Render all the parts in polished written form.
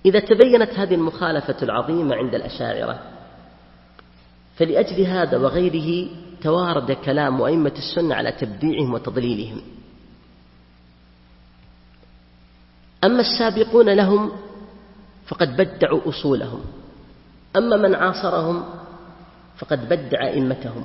إذا تبينت هذه المخالفة العظيمة عند الأشاعرة، فلأجل هذا وغيره توارد كلام أئمة السنة على تبديعهم وتضليلهم. أما السابقون لهم فقد بدعوا أصولهم، أما من عاصرهم فقد بدع أئمتهم،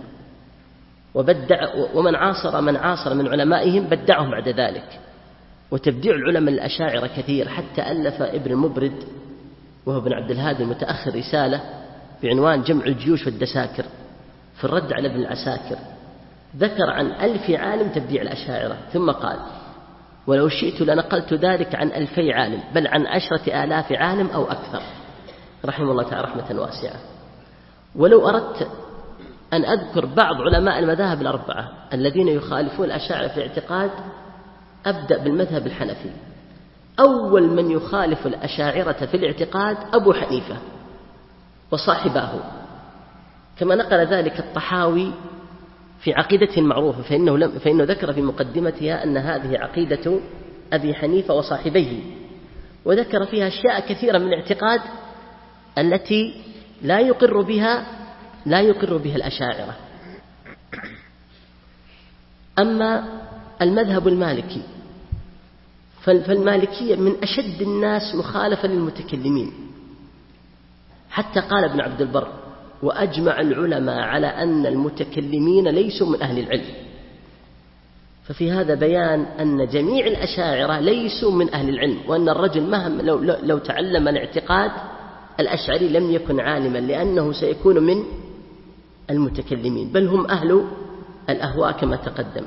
ومن عاصر من علمائهم بدعهم بعد ذلك. وتبديع العلماء الأشاعرة كثير، حتى ألف ابن المبرد وهو ابن عبد الهادي المتأخر رسالة بعنوان جمع الجيوش والدساكر في الرد على ابن العساكر، ذكر عن 1000 عالم تبديع الأشاعرة، ثم قال: ولو شئت لنقلت ذلك عن 2000 عالم، بل عن 10,000 عالم أو أكثر، رحمه الله تعالى رحمة واسعة. ولو أردت أن أذكر بعض علماء المذاهب الأربعة الذين يخالفون الأشاعرة في الاعتقاد، أبدأ بالمذهب الحنفي. أول من يخالف الأشاعرة في الاعتقاد أبو حنيفة وصاحباه، كما نقل ذلك الطحاوي في عقيدته المعروفة، فإنه ذكر في مقدمتها أن هذه عقيدة أبي حنيفة وصاحبيه، وذكر فيها أشياء كثيرة من الاعتقاد التي لا يقر بها الأشاعرة. أما المذهب المالكي فالمالكية من أشد الناس مخالفة للمتكلمين، حتى قال ابن عبد البر: وأجمع العلماء على أن المتكلمين ليسوا من أهل العلم. ففي هذا بيان أن جميع الأشاعرة ليسوا من أهل العلم، وأن الرجل مهما لو تعلم الاعتقاد الأشعري لم يكن عالما، لأنه سيكون من المتكلمين، بل هم أهل الأهواء كما تقدم.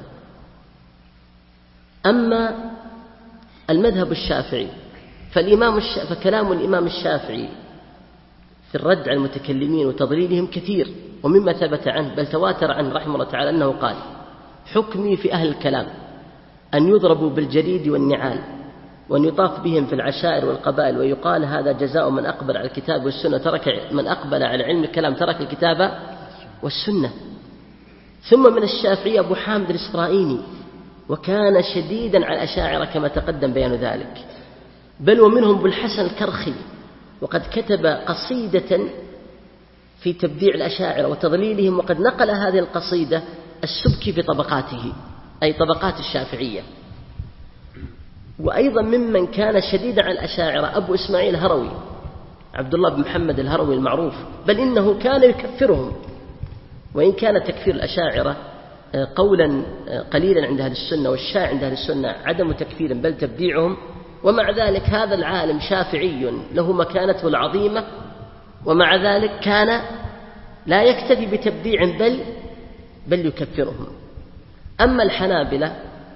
أما المذهب الشافعي فكلام الإمام الشافعي في الرد على المتكلمين وتضليلهم كثير، ومما ثبت عنه بل تواتر عنه رحمه الله تعالى أنه قال: حكمي في أهل الكلام أن يضربوا بالجريد والنعال، وأن يطاف بهم في العشائر والقبائل، ويقال هذا جزاء من أقبل على الكتاب والسنة من أقبل على علم الكلام ترك الكتاب والسنة. ثم من الشافعي أبو حامد الإسرائيلي، وكان شديدا على الأشاعرة كما تقدم بيان ذلك، بل ومنهم أبو الحسن الكرخي، وقد كتب قصيدة في تبديع الأشاعرة وتضليلهم، وقد نقل هذه القصيدة السبكي في طبقاته، أي طبقات الشافعية. وأيضا ممن كان شديدا على الأشاعرة أبو إسماعيل الهروي، عبد الله بن محمد الهروي المعروف، بل إنه كان يكفرهم، وإن كان تكفير الأشاعرة قولا قليلا عند أهل السنة، والشائع عند أهل السنة عدم تكفير بل تبديعهم. ومع ذلك هذا العالم شافعي له مكانته العظيمة، ومع ذلك كان لا يكتفي بتبديع بل يكفرهم. أما الحنابلة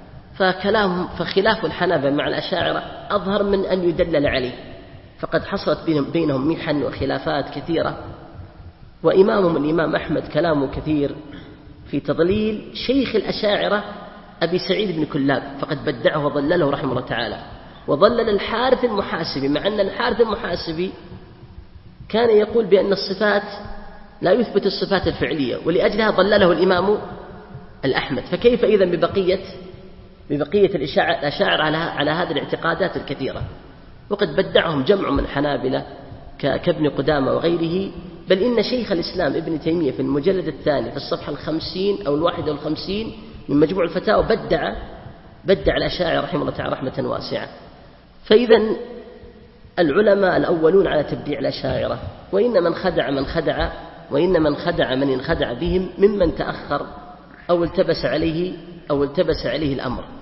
فخلاف الحنابلة مع الأشاعرة أظهر من أن يدلل عليه، فقد حصلت بينهم محن وخلافات كثيرة. وإمامهم الإمام أحمد كلامه كثير في تضليل شيخ الأشاعرة أبي سعيد بن كلاب، فقد بدعه وضلله رحمه الله تعالى، وضلل الحارث المحاسبي، مع أن الحارث المحاسبي كان يقول بأن الصفات لا يثبت الصفات الفعلية، ولأجلها ضلله الإمام الأحمد. فكيف إذن ببقية الأشاعر على هذه الاعتقادات الكثيرة؟ وقد بدعهم جمع من الحنابلة كابن قدامة وغيره. بل إن شيخ الإسلام ابن تيمية في المجلد الثاني في الصفحة 50 أو 51 من مجموع الفتاوى بدع الأشاعرة رحمه الله تعالى رحمة واسعة. فإذا العلماء الأولون على تبديع الأشاعرة، وإن من خدع من انخدع بهم ممن تأخر أو التبس عليه الأمر.